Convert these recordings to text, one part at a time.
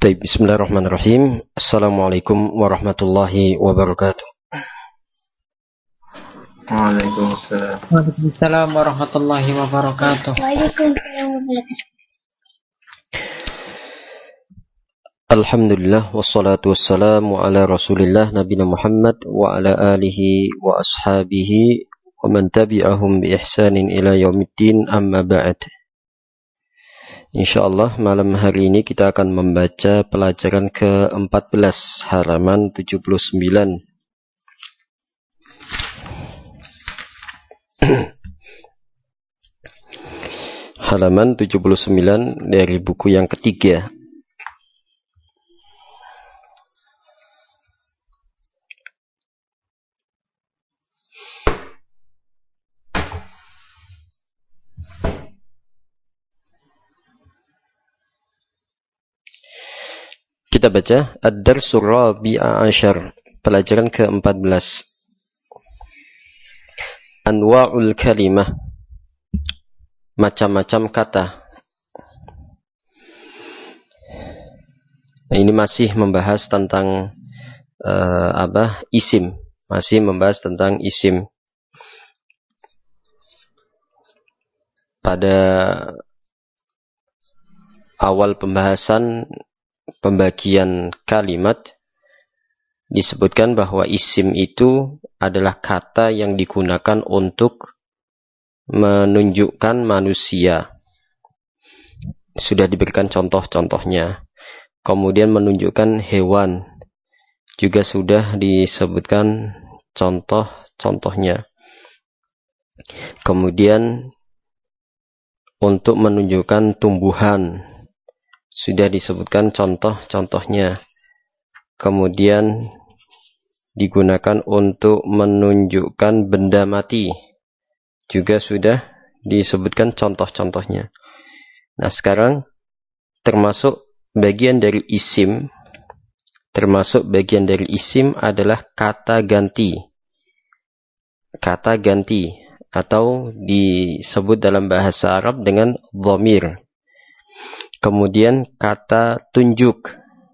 Baik, bismillahirrahmanirrahim. Assalamualaikum warahmatullahi wabarakatuh. Waalaikumsalam. Waalaikumsalam warahmatullahi wabarakatuh. Alhamdulillah wassalatu wassalamu ala Rasulillah nabiyina Muhammad wa ala alihi wa ashabihi wa man tabi'ahum bi ihsanin ila yaumiddin, amma ba'd. Insyaallah malam hari ini kita akan membaca pelajaran ke-14 halaman 79. Halaman 79 dari buku yang ketiga. Kita baca Ad-Darsul Rabi'a Ashar, pelajaran ke-14. Anwa'ul kalimah, macam-macam kata. Nah, ini masih membahas tentang isim, masih membahas tentang isim. Pada awal pembahasan pembagian kalimat disebutkan bahwa isim itu adalah kata yang digunakan untuk menunjukkan manusia. Sudah diberikan contoh-contohnya. Kemudian menunjukkan hewan juga sudah disebutkan contoh-contohnya. Kemudian untuk menunjukkan tumbuhan sudah disebutkan contoh-contohnya. Kemudian digunakan untuk menunjukkan benda mati juga sudah disebutkan contoh-contohnya. Nah, sekarang termasuk bagian dari isim adalah kata ganti. Kata ganti atau disebut dalam bahasa Arab dengan dhamir. Kemudian kata tunjuk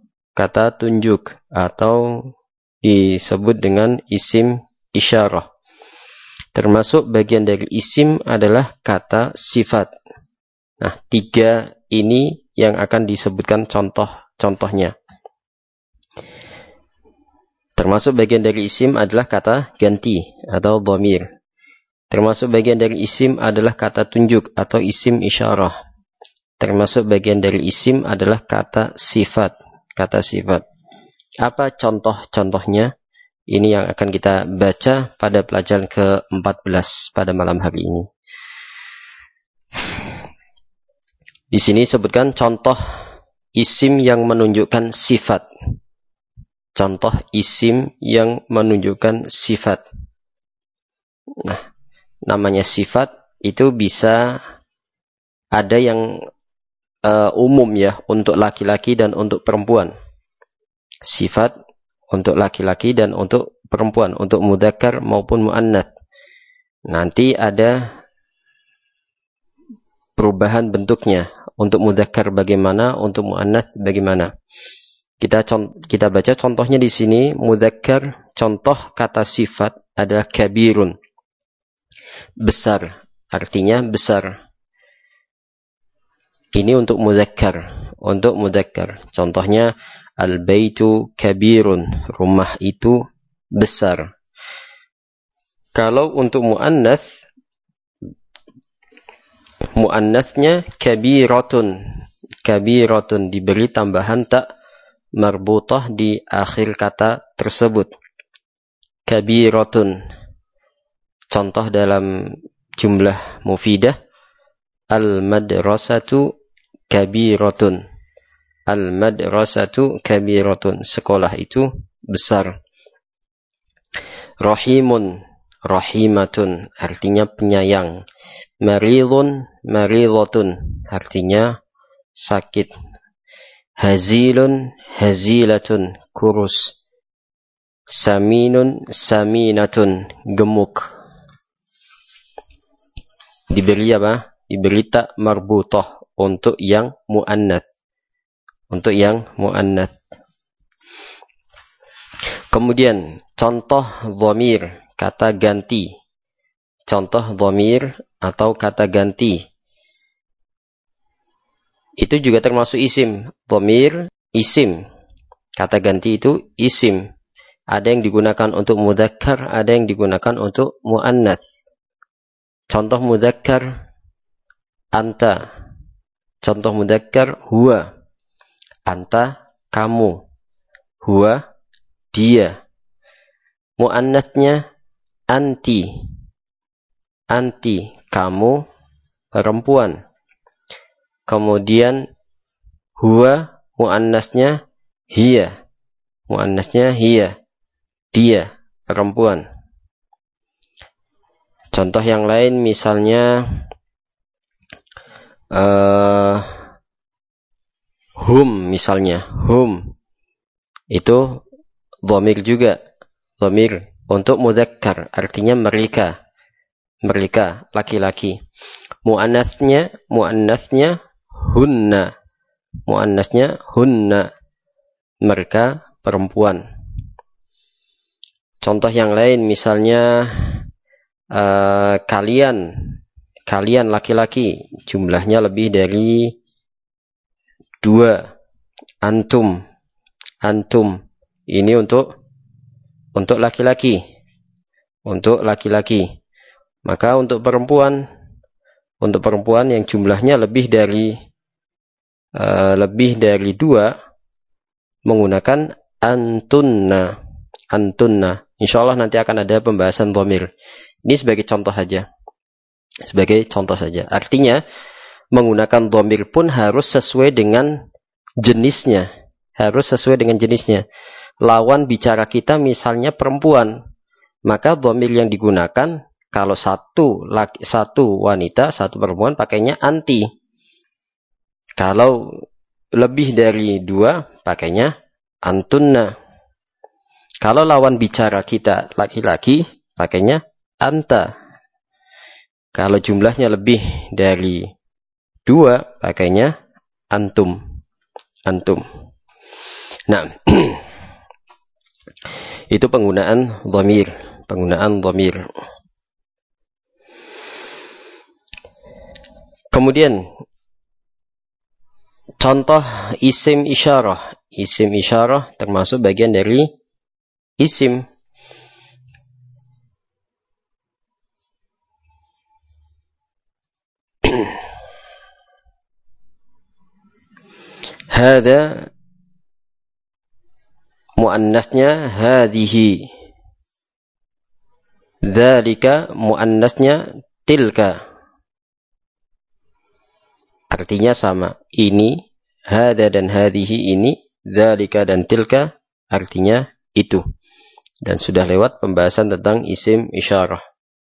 atau disebut dengan isim isyarah. Termasuk bagian dari isim adalah kata sifat. Nah, tiga ini yang akan disebutkan contoh-contohnya. Termasuk bagian dari isim adalah kata ganti atau dhamir. Termasuk bagian dari isim adalah kata tunjuk atau isim isyarah. Termasuk bagian dari isim adalah kata sifat. Apa contoh-contohnya? Ini yang akan kita baca pada pelajaran ke-14 pada malam hari ini. Di sini sebutkan contoh isim yang menunjukkan sifat. Contoh isim yang menunjukkan sifat. Nah, namanya sifat itu bisa ada yang umum ya, untuk laki-laki dan untuk perempuan. Sifat untuk laki-laki dan untuk perempuan, untuk mudzakkar maupun muannats. Nanti ada perubahan bentuknya. Untuk mudzakkar bagaimana, untuk muannats bagaimana. Kita baca contohnya di sini. Mudzakkar, contoh kata sifat adalah kabirun. Besar, artinya besar. Ini untuk mudzakkar. Contohnya al-baitu kabirun, rumah itu besar. Kalau untuk muannatsnya kabiratun diberi tambahan tak marbutah di akhir kata tersebut. Kabiratun. Contoh dalam jumlah mufidah, al-madrasatu kabiratun. Al-madrasatu kabiratun. Sekolah itu besar. Rahimatun artinya penyayang. Maridhatun artinya sakit. Hazilatun kurus. Saminatun gemuk. Diberi apa? Diberi tak marbutah untuk yang muannats. Untuk yang muannats. Kemudian contoh dhamir, kata ganti. Contoh dhamir atau kata ganti. Itu juga termasuk isim. Dhamir, isim. Kata ganti itu isim. Ada yang digunakan untuk mudzakkar, ada yang digunakan untuk muannats. Contoh mudzakkar, anta. Contoh mudzakkar, huwa. Anta, kamu. Huwa, dia. Muannatsnya, anti. Anti, kamu, perempuan. Kemudian, huwa, muannasnya, hiya. Muannasnya, hiya. Dia, perempuan. Contoh yang lain misalnya hum misalnya. Hum. Itu dhamir juga. Dhamir untuk mudzakkar. Artinya mereka. Mereka, laki-laki. Muannasnya hunna. Muannasnya hunna. Mereka, perempuan. Contoh yang lain misalnya kalian laki-laki, jumlahnya lebih dari 2. Antum ini untuk laki-laki. Untuk laki-laki. Maka untuk perempuan yang jumlahnya lebih dari 2 menggunakan antunna. Insyaallah nanti akan ada pembahasan dhamir. Ini sebagai contoh saja. Artinya menggunakan dhamir pun harus sesuai dengan jenisnya. Lawan bicara kita misalnya perempuan, maka dhamir yang digunakan kalau satu wanita, satu perempuan pakainya anti. Kalau lebih dari 2 pakainya antunna. Kalau lawan bicara kita laki-laki, pakainya anta. Kalau jumlahnya lebih dari 2, pakainya antum. Nah, itu penggunaan dhamir. Kemudian, contoh isim isyarah. Isim isyarah termasuk bagian dari isim. Hada muannasnya hadhihi. Dzalika muannasnya tilka. Artinya sama. Ini, hada dan hadhihi ini, dzalika dan tilka artinya itu. Dan sudah lewat pembahasan tentang isim isyarah.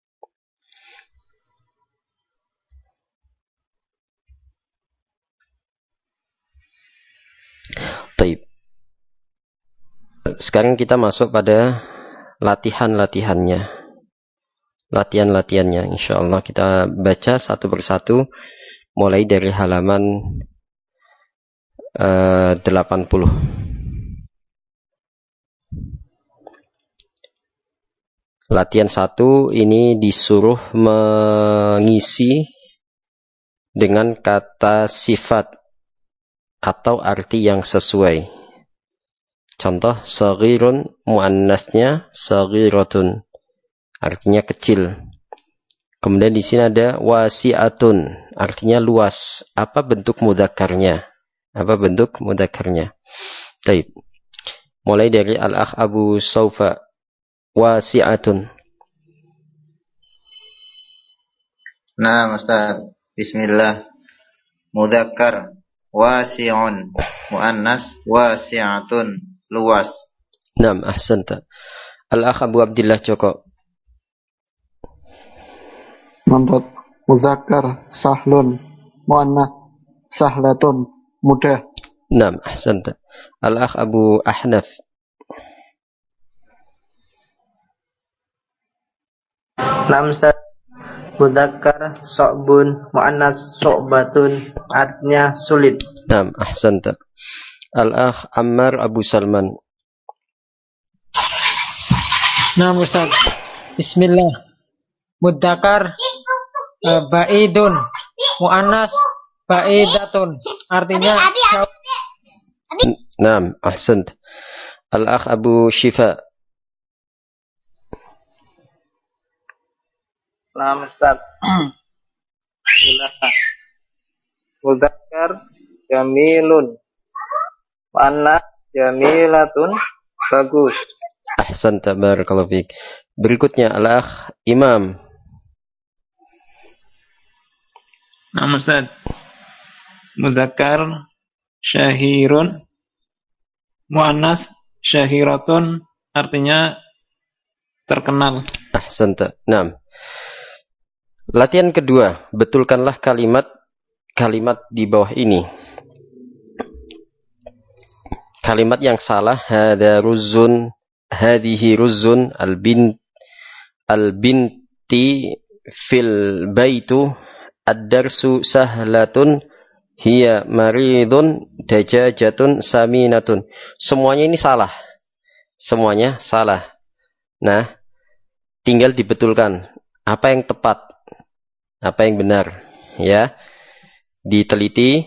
Baik. Sekarang kita masuk pada latihan-latihannya. Insyaallah kita baca satu persatu mulai dari halaman 80. Latihan 1 ini disuruh mengisi dengan kata sifat atau arti yang sesuai. Contoh, saghirun muannasnya saghiratun. Artinya kecil. Kemudian di sini ada wasi'atun. Artinya luas. Apa bentuk mudzakarnya? Baik. Mulai dari al-akh Abu Saufa. Wasi'atun. Nah, Ustaz. Bismillah. Mudzakkar wasi'un. Muannas wasi'atun. Luas. Naam, ahsanta. Al-akh Abu Abdillah Joko. Mantap. Muzakkar sahlun. Muannas sahlatun. Mudah. Naam, ahsanta. Al-akh Abu Ahnaf. Naam Ustaz. Mudzakkar so'bun, muannas so'batun, artinya sulit. Naam, ahsanta. Al-akh Ammar Abu Salman. Nah, Ustaz. Bismillah. Mudzakkar baidun, muannas baidatun. Artinya jauh. Naam, ahsant. Al-akh Abu Shifa. Nah, Ustaz. Bismillah. Mudzakkar jamilun. Muannas jamilatun. Bagus. Ahsan, barakallahu fiik. Berikutnya al-akh Imam. Nah, Ustaz. Mudzakkar syahirun, muannas syahiratun, artinya terkenal. Ahsan. Naam. Latihan kedua, betulkanlah kalimat di bawah ini. Kalimat yang salah, hada ruzun, hadihi ruzun, al-binti fil baitu, ad-darsu sahlatun, hiya maridun, dajajatun saminatun. Semuanya ini salah. Semuanya salah. Nah, tinggal dibetulkan apa yang tepat, apa yang benar, ya. Diteliti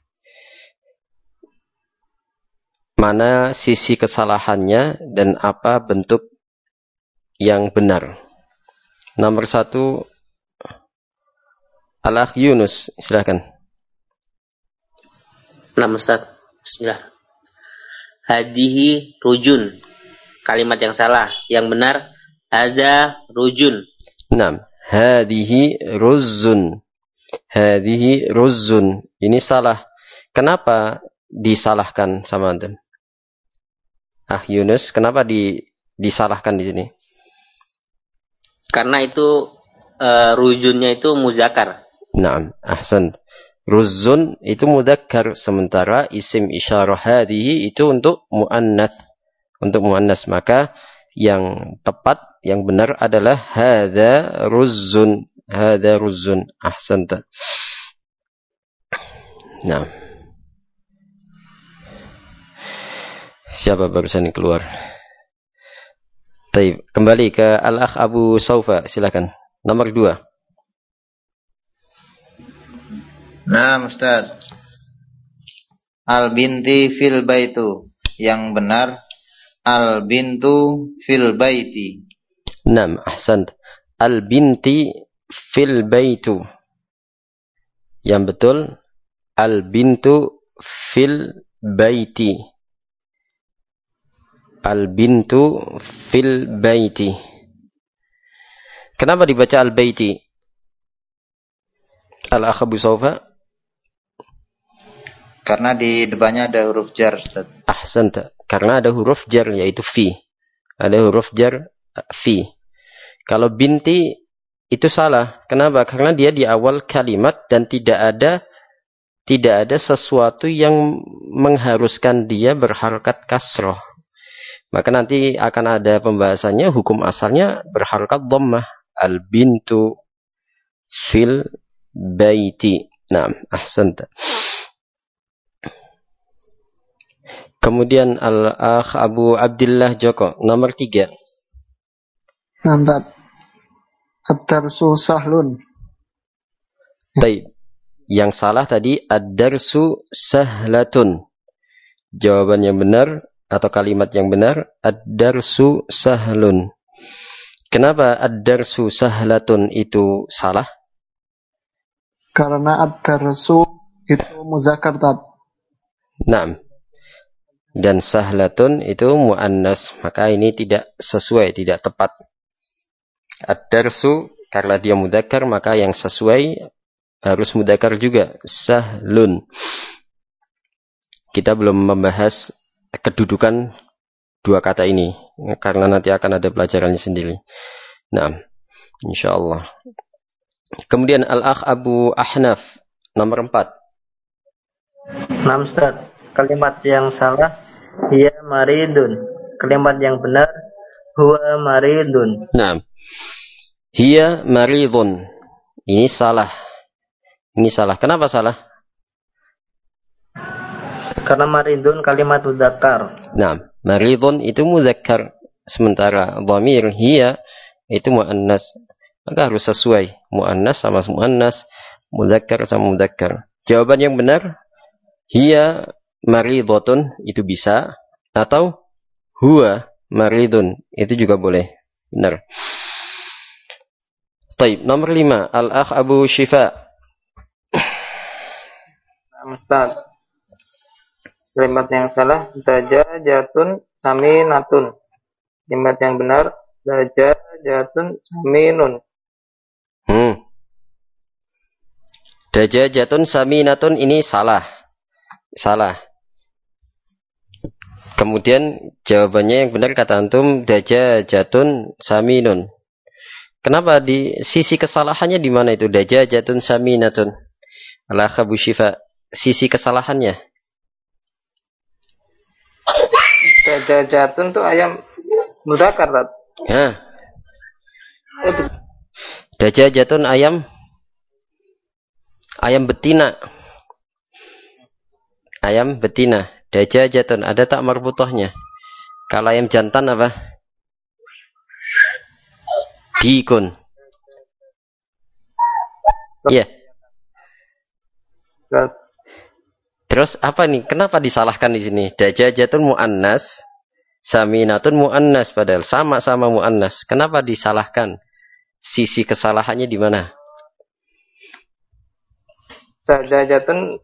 mana sisi kesalahannya dan apa bentuk yang benar. Nomor 1, Al-akh Yunus, silakan. Nah, Ustaz. Bismillah. Hadihi rujun. Kalimat yang salah. Yang benar, ada rujun. Nah, hadihi ruzun. Hadihi ruzun. Ini salah. Kenapa disalahkan sama antum? Yunus, kenapa disalahkan di sini? Karena itu rujunnya itu muzakkar. Naam, ahsan. Ruzun itu mudzakkar, sementara isim isyarah hadihi itu untuk muannats. Untuk muannats, maka yang tepat, yang benar adalah hadza ruzun. Hadza ruzun. Ahsanta. Nah. Siapa barusan yang keluar? Baik, kembali ke Al-akh Abu Saufa, silakan. Nomor 2. Nah, Ustaz. Al-binti fil baitu. Yang benar, al-bintu fil baiti. Naam, ahsan. Al-binti fil baitu. Yang betul, al-bintu fil baiti. Al-bintu fil baiti. Kenapa dibaca al-baiti? Al-akh Abu Saufa? Karena di depannya ada huruf jar, Ustaz. Ahsanta. Karena ada huruf jar, yaitu fi. Ada huruf jar fi. Kalau binti itu salah. Kenapa? Karena dia di awal kalimat dan tidak ada sesuatu yang mengharuskan dia berharakat kasroh. Maka nanti akan ada pembahasannya, hukum asalnya berharakat dhammah. Al-bintu fil baiti. Nah, ahsanta. Kemudian Al-akh Abu Abdillah Joko, nomor 3. Nampak. Ad-darsu sahlun. Baik. Yang salah tadi ad-darsu sahlatun. Jawaban yang benar atau kalimat yang benar, ad-darsu sahlun. Kenapa ad-darsu sahlatun itu salah? Karena ad-darsu itu muzakkar tat. Naam. Dan sahlatun itu muannas, maka ini tidak sesuai, tidak tepat. Ad-darsu karena dia mudzakkar, maka yang sesuai harus mudzakkar juga, sahlun. Kita belum membahas kedudukan dua kata ini karena nanti akan ada pelajarannya sendiri. Nah, insyaallah. Kemudian Al-akh Abu Ahnaf, nomor 4. Nah, Ustaz. Kalimat yang salah, hiya maridun. Kalimat yang benar, huwa maridun. Nah, hiya maridun. Ini salah. Ini salah. Kenapa salah? Karena maridun kalimat mudzakkar. Nah, maridun itu mudzakkar, sementara dhamir hiya itu muannas. Maka harus sesuai, muannas sama muannas, mudzakkar sama mudzakkar. Jawaban yang benar hiya maridotun itu bisa, atau huwa maridun itu juga boleh. Benar. Baik, nomor 5, al-akh Abu Syifa. Ustaz. Kalimat yang salah dajajatun saminatun. Kalimat yang benar dajajatun saminun. Dajajatun saminatun ini salah. Salah. Kemudian jawabannya yang benar kata antum dajajatun saminun. Kenapa di sisi kesalahannya di mana itu dajajatun saminatun? Al-akh Abu Syifa, sisi kesalahannya. Dajajatun tuh ayam mudzakkar, Tat. Ya. Dajajatun ayam betina. Ayam betina. Dajajatun ada tak marbutohnya. Kalau ayam jantan apa? Dikun. Iya. Terus apa nih? Kenapa disalahkan di sini? Dajajatun muannas, saminatun muannas, padahal sama-sama muannas. Kenapa disalahkan? Sisi kesalahannya di mana? Dajajatun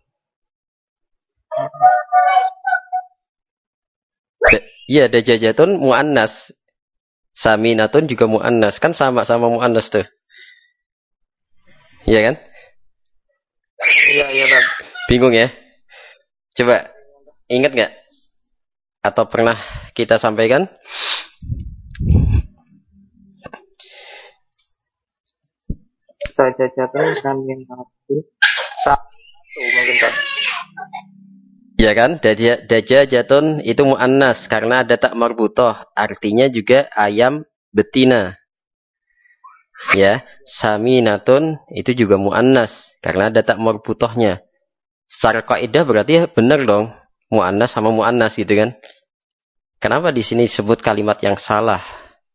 Iya, dajajatun muannas. Saminatun juga muannas, kan sama-sama muannas tuh. Iya kan? Iya, Tat. Bingung ya? Coba ingat nggak? Atau pernah kita sampaikan? Dajajatun saminatun. Satu mungkin, Tat. Ya kan, dajajatun itu muannas karena ada tak marbutoh, artinya juga ayam betina. Ya, saminatun itu juga muannas karena ada tak marbutohnya. Secara kaidah berarti benar dong, muannas sama muannas gitu kan. Kenapa di sini disebut kalimat yang salah?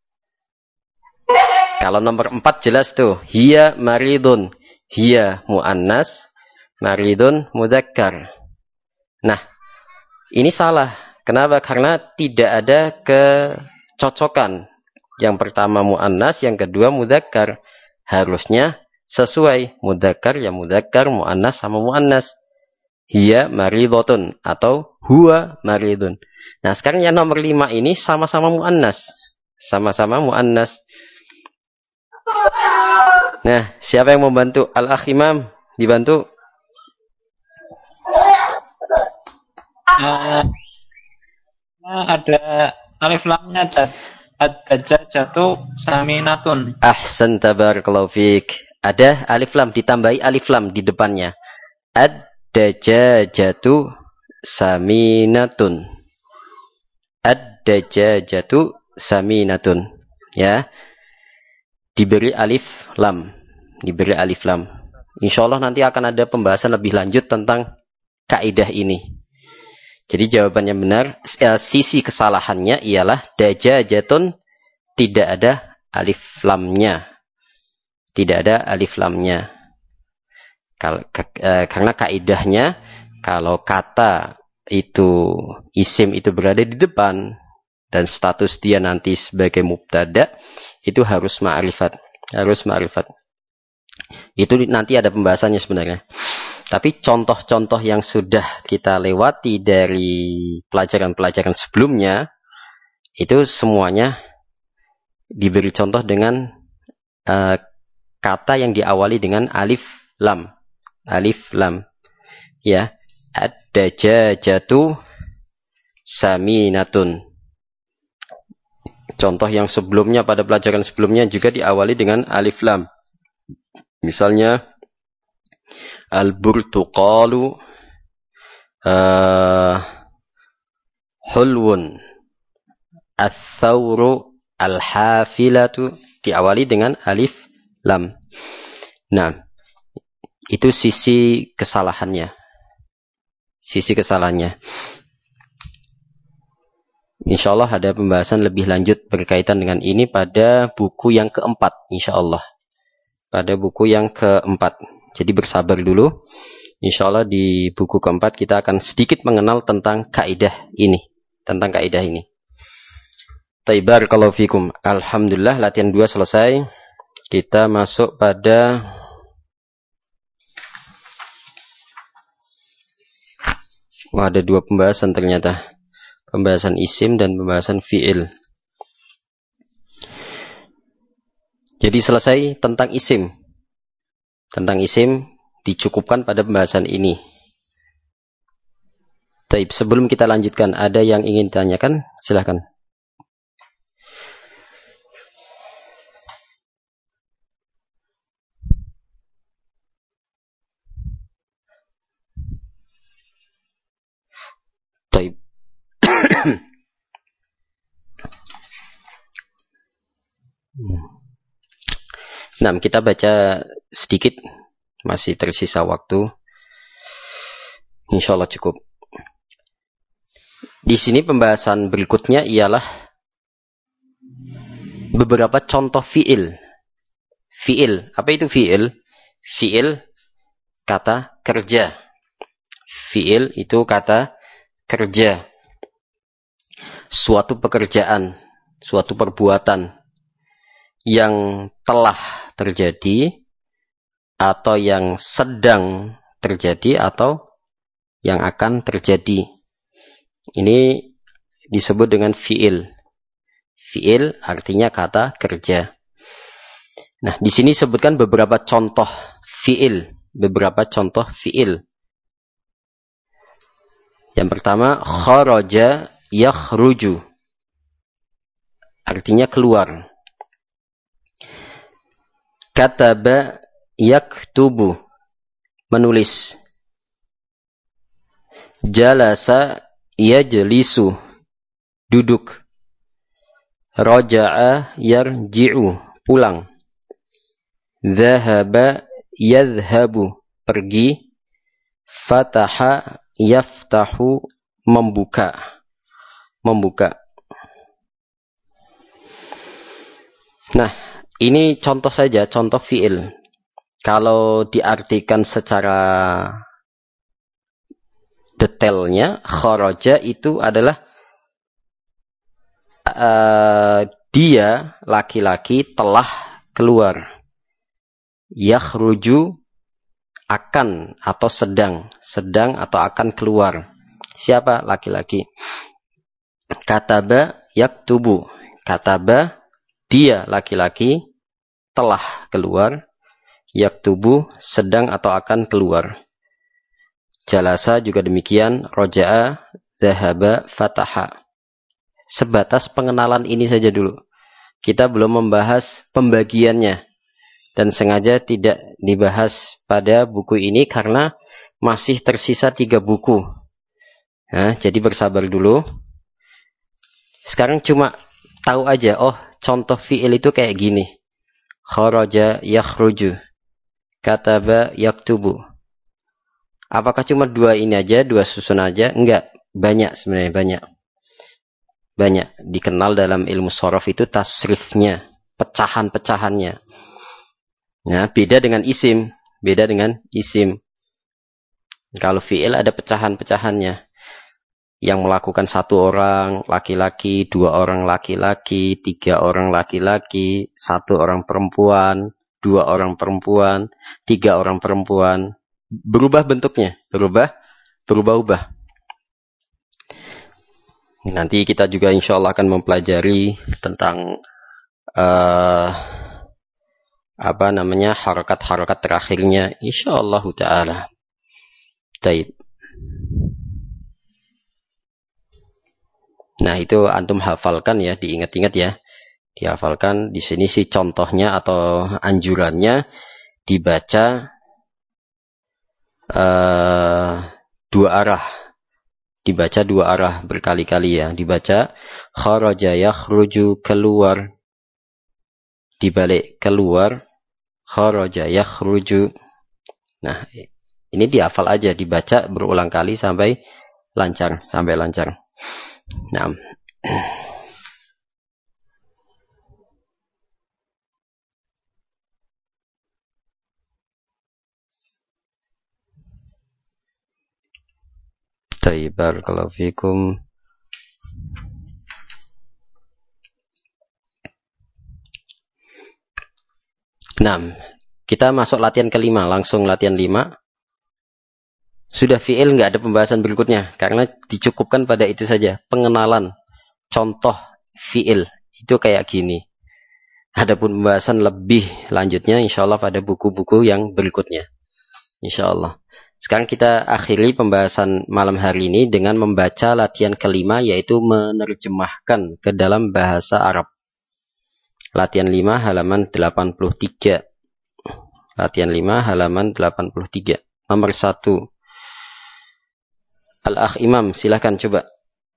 Kalau nomor 4 jelas tuh, hiya maridun. Hiya muannas, maridun mudzakkar. Nah, ini salah. Kenapa? Karena tidak ada kecocokan. Yang pertama muannas, yang kedua mudzakkar. Harusnya sesuai. Mudzakkar ya mudzakkar, muannas sama muannas. Hiya maridotun atau huwa maridun. Nah, sekarang yang nomor 5 ini sama-sama muannas. Sama-sama muannas. Nah, siapa yang mau bantu? Al-akh Imam, dibantu. Ada alif lamnya, ad-dajajatu saminatun. Ahsan, tabarakallahu fiik. Ada alif lam, ditambahi alif lam di depannya. Ad-dajajatu saminatun. Ad-dajajatu saminatun. Ya. Diberi alif lam. Diberi alif lam. Insyaallah nanti akan ada pembahasan lebih lanjut tentang kaidah ini. Jadi jawabannya benar, sisi kesalahannya ialah dajajatun tidak ada alif lamnya. Tidak ada alif lamnya. Karena kaidahnya kalau kata itu isim itu berada di depan dan status dia nanti sebagai mubtada itu harus ma'rifat. Harus ma'rifat. Itu nanti ada pembahasannya sebenarnya. Tapi contoh-contoh yang sudah kita lewati dari pelajaran-pelajaran sebelumnya, itu semuanya diberi contoh dengan kata yang diawali dengan alif lam. Alif lam. Ya. Ad-dajajatu saminatun. Contoh yang sebelumnya pada pelajaran sebelumnya juga diawali dengan alif lam. Misalnya al-burtuqalu hulwun, al-thawru al-hafilatu, diawali dengan alif lam. Nah, itu sisi kesalahannya. sisi kesalahannya. Insyaallah ada pembahasan lebih lanjut berkaitan dengan ini pada buku yang keempat, insyaallah. Pada buku yang keempat. Jadi bersabar dulu. Insyaallah di buku keempat kita akan sedikit mengenal tentang kaidah ini. Tentang kaidah ini. Barakallahu fikum. Alhamdulillah latihan 2 selesai. Kita masuk pada ada 2 pembahasan ternyata. Pembahasan isim dan pembahasan fi'il. Jadi selesai tentang isim. Tentang isim dicukupkan pada pembahasan ini. Baik, sebelum kita lanjutkan, ada yang ingin ditanyakan? Silahkan. Baik. Nah, kita baca sedikit, masih tersisa waktu. Insyaallah cukup. Di sini pembahasan berikutnya ialah beberapa contoh fi'il. Fi'il, apa itu fi'il? Fi'il kata kerja. Fi'il itu kata kerja. Suatu pekerjaan, suatu perbuatan yang telah terjadi atau yang sedang terjadi atau yang akan terjadi. Ini disebut dengan fi'il. Fi'il artinya kata kerja. Nah, di sini sebutkan beberapa contoh fi'il, beberapa contoh fi'il. Yang pertama, kharaja yakhruju. Artinya keluar. Kataba yaktubu. Menulis. Jalasa yajlisu. Duduk. Raja'a yarji'u. Pulang. Dhahaba yadhhabu. Pergi. Fataha yaftahu. Membuka. Membuka. Nah, ini contoh saja, contoh fi'il. Kalau diartikan secara detailnya, kharaja itu adalah dia, laki-laki, telah keluar. Yakhruju, akan atau sedang. Sedang atau akan keluar. Siapa? Laki-laki. Kataba yaktubu. Kataba, dia laki-laki telah keluar. Yaktubu, sedang atau akan keluar. Jalasa juga demikian. Roja'a, dhahaba, fataha. Sebatas pengenalan ini saja dulu. Kita belum membahas pembagiannya. Dan sengaja tidak dibahas pada buku ini karena masih tersisa 3 buku. Nah, jadi bersabar dulu. Sekarang cuma tahu aja, oh contoh fi'il itu kayak gini. Kharaja yakhruju. Kataba yaktubu. Apakah cuma 2 ini aja, 2 susun aja? Enggak, banyak sebenarnya, banyak. Banyak dikenal dalam ilmu shorof itu tasrifnya, pecahan-pecahannya. Nah, beda dengan isim, beda dengan isim. Kalau fi'il ada pecahan-pecahannya. Yang melakukan 1 orang laki-laki, 2 orang laki-laki, 3 orang laki-laki, 1 orang perempuan, 2 orang perempuan, 3 orang perempuan. Berubah bentuknya, berubah-ubah. Nanti kita juga insya Allah akan mempelajari tentang harakat-harakat terakhirnya insyaallah taala. Baik. Nah, itu antum hafalkan ya, diingat-ingat ya. Dihafalkan. Di sini sih contohnya atau anjurannya dibaca 2 arah. Dibaca 2 arah berkali-kali ya. Dibaca kharaja yakhruju, keluar. Dibalik keluar, kharaja yakhruju. Nah, Ini dihafal aja, dibaca berulang kali sampai lancar. Nah. Barakallahu fikum. Nah, kita masuk latihan kelima, langsung latihan 5. Sudah fi'il, nggak ada pembahasan berikutnya, karena dicukupkan pada itu saja. Pengenalan, contoh fi'il, itu kayak gini. Adapun pembahasan lebih lanjutnya, insyaAllah pada buku-buku yang berikutnya. InsyaAllah. Sekarang kita akhiri pembahasan malam hari ini dengan membaca latihan kelima, yaitu menerjemahkan ke dalam bahasa Arab. Latihan 5 halaman 83. Latihan 5 halaman 83. Nomor 1. Al-Akh Imam, silahkan coba.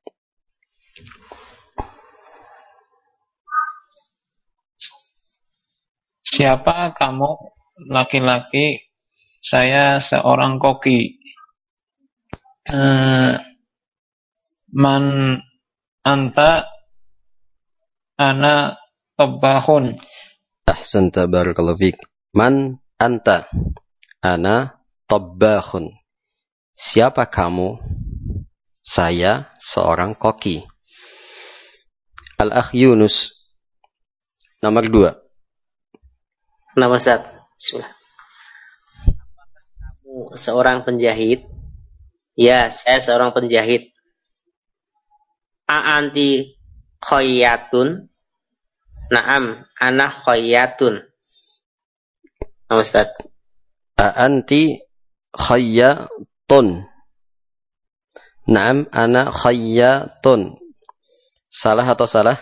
Siapa kamu? Laki-laki. Saya seorang koki. Man anta? Ana tabbahun. Ahsanta barakallahu fik. Man anta? Ana tabbahun. Siapa kamu? Saya seorang koki. Al-Akh Yunus. Nomor 2. Nama Ustaz. Bismillah. Kamu seorang penjahit? Ya, saya seorang penjahit. Anti khayyatun? Naam, ana khayyatun. Nama Ustaz. Anti khayyatun? Naam, ana khayyatun. Salah atau salah?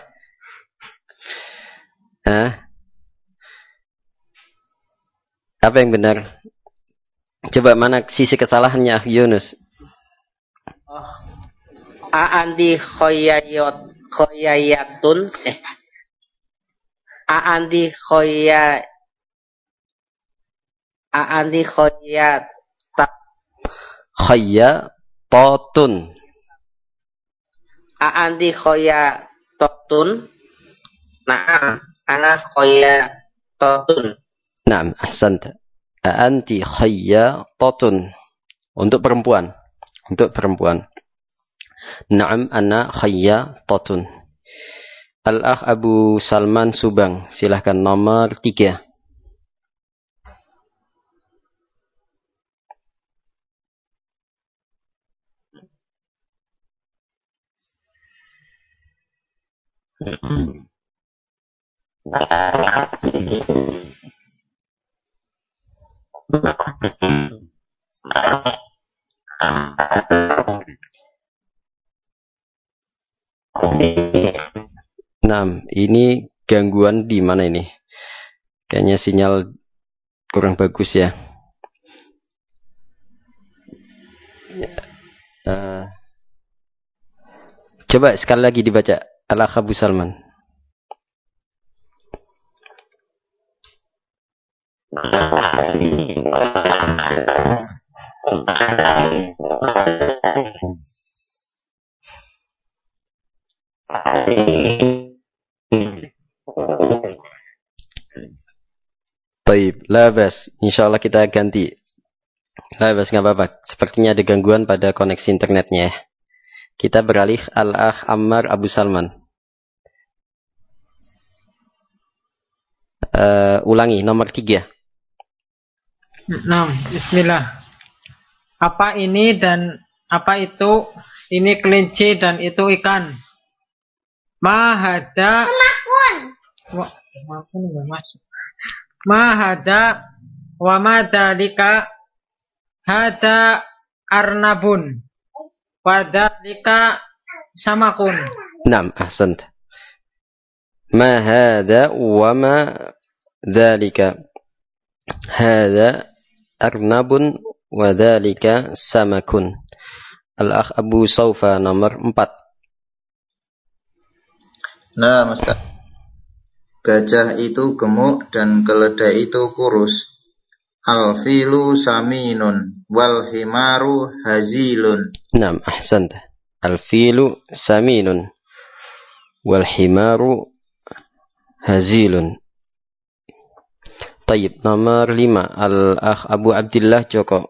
Apa yang benar? Coba mana sisi kesalahannya Yunus? Anti khayyatun? Anti khayyat. Khayyatun. Anti khayyatun? Naam, ana khayyatun. Naam, ahsanta. Anti khayyatun. Untuk perempuan. Naam, ana khayyatun. Al-Akh Abu Salman Subang, silahkan nomor 3. Nah, ini gangguan di mana ini? Kayaknya sinyal kurang bagus ya. Coba sekali lagi dibaca. Al-Akh Abu Salman. Baik, labas. InsyaAllah kita ganti. Labas, nggak apa-apa. Sepertinya ada gangguan pada koneksi internetnya. Kita beralih Al-Akh Ammar Abu Salman. Ulangi, nomor 3. Nah, bismillah. Apa ini dan apa itu? Ini kelinci dan itu ikan. Mahada. Mahada wa madalika hada arnabun. Wadalika samakun. Naam, ahsant. Ma hada wa ma dhalika. Hada arnabun wa dhalika samakun. Al-Akh Abu Saufa nomor 4. Nah, Ustaz. Gajah itu gemuk dan keledai itu kurus. Al-filu saminun. wal himaru hazilun. Naam, ahsanta. Al-filu saminun wal himaru hazilun. Tayyib, nomor 5, Al-Akh Abu Abdillah Joko.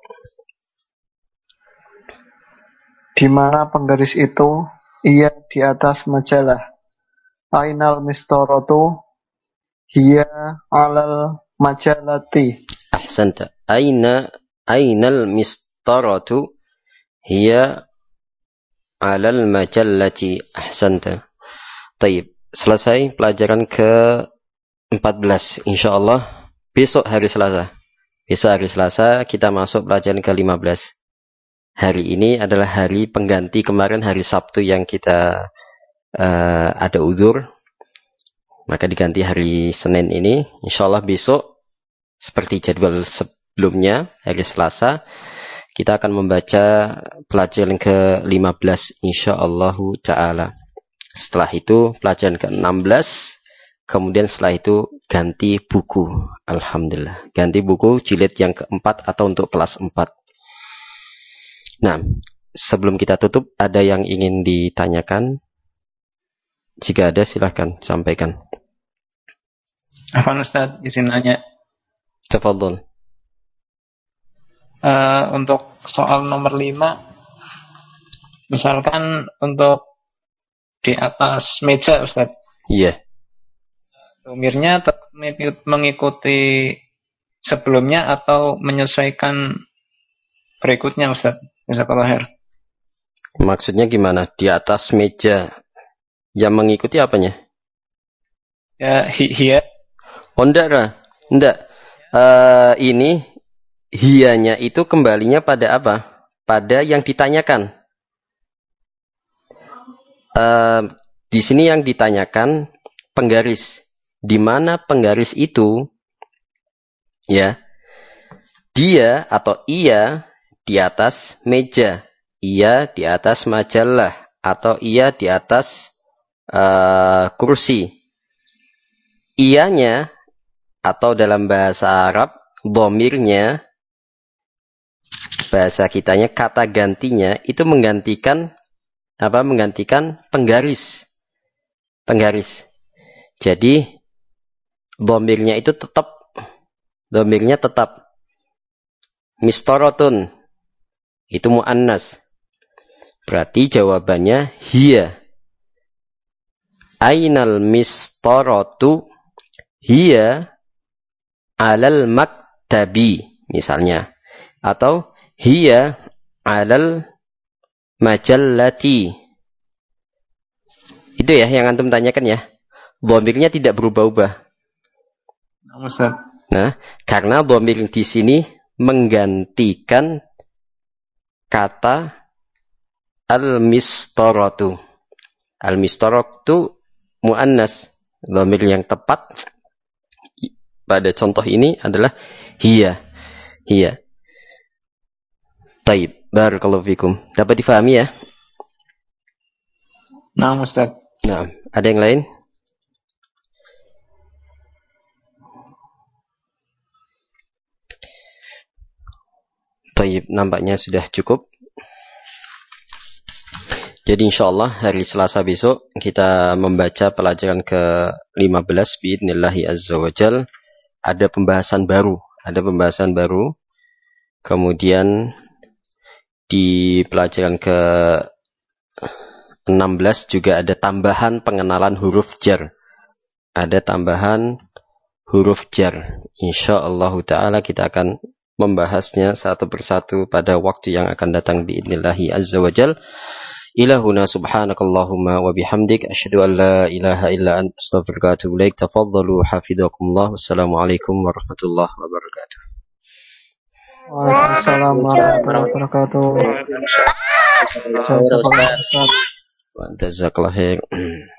Di mana penggaris itu? Ia di atas majalah. Ainal mistoratu? Hiya alal majalati. Ahsanta. Ainal mistaratu? Hiya alal majallati. Ahsanta. Tayyib, selesai pelajaran ke-14. Insyaallah besok hari Selasa. Besok hari Selasa kita masuk pelajaran ke-15. Hari ini adalah hari pengganti kemarin hari Sabtu yang kita ada uzur. Maka diganti hari Senin ini. Insyaallah besok seperti jadwal sebelumnya hari Selasa kita akan membaca pelajaran ke-15 insyaallah ta'ala. Setelah itu pelajaran ke-16, kemudian setelah itu ganti buku. Alhamdulillah. Ganti buku jilid yang ke-4 atau untuk kelas 4. Nah, sebelum kita tutup, ada yang ingin ditanyakan? Jika ada, silahkan sampaikan. Afwan Ustaz, izin nanya. Tafadhol. Untuk soal nomor 5, misalkan untuk di atas meja Ustaz. Iya. Domirnya mengikuti sebelumnya atau menyesuaikan berikutnya Ustaz? Jazakallahu khair. Maksudnya gimana? Di atas meja yang mengikuti apanya? Ya, hiya. Oh, enggak. Ini hiyanya itu kembalinya pada apa? Pada yang ditanyakan. Di sini yang ditanyakan penggaris. Di mana penggaris itu? Ya. Dia atau ia di atas meja, ia di atas majalah, atau ia di atas kursi. Ianya atau dalam bahasa Arab dhamirnya, bahasa kitanya kata gantinya itu menggantikan apa? Menggantikan penggaris. Penggaris. Jadi dhamirnya itu tetap mistaratun. Itu mu'annas. Berarti jawabannya hiya. Ainal mistaratu hiya alal maktabi misalnya. Atau hiya alal majallati. Itu ya yang antum tanyakan ya. Dhamirnya tidak berubah-ubah. Nah, karena dhamir di sini menggantikan kata al-mistaratu. Al-mistaratu mu'annas. Dhamir yang tepat pada contoh ini adalah hiya. Hiya. Taib. Barakallahu fikum. Dapat difahami ya? Nah, Ustaz. Nah, ada yang lain? Taib, nampaknya sudah cukup. Jadi insyaallah hari Selasa besok kita membaca pelajaran ke-15 biidnillahi azza wajal. Ada pembahasan baru. Kemudian di pelajaran ke-16 juga ada tambahan pengenalan huruf jar. Insyaallah ta'ala kita akan membahasnya satu persatu pada waktu yang akan datang biidnillahi azza wajal. Ilahuna subhanakallahumma wa bihamdik asyhadu an la ilaha illa anta astaghfiruka wa atubu ilaik. Tafadhalu hafizakumullah. Wassalamualaikum warahmatullahi wabarakatuh. Waalaikumsalam warahmatullahi wabarakatuh. Jazakallahu khair.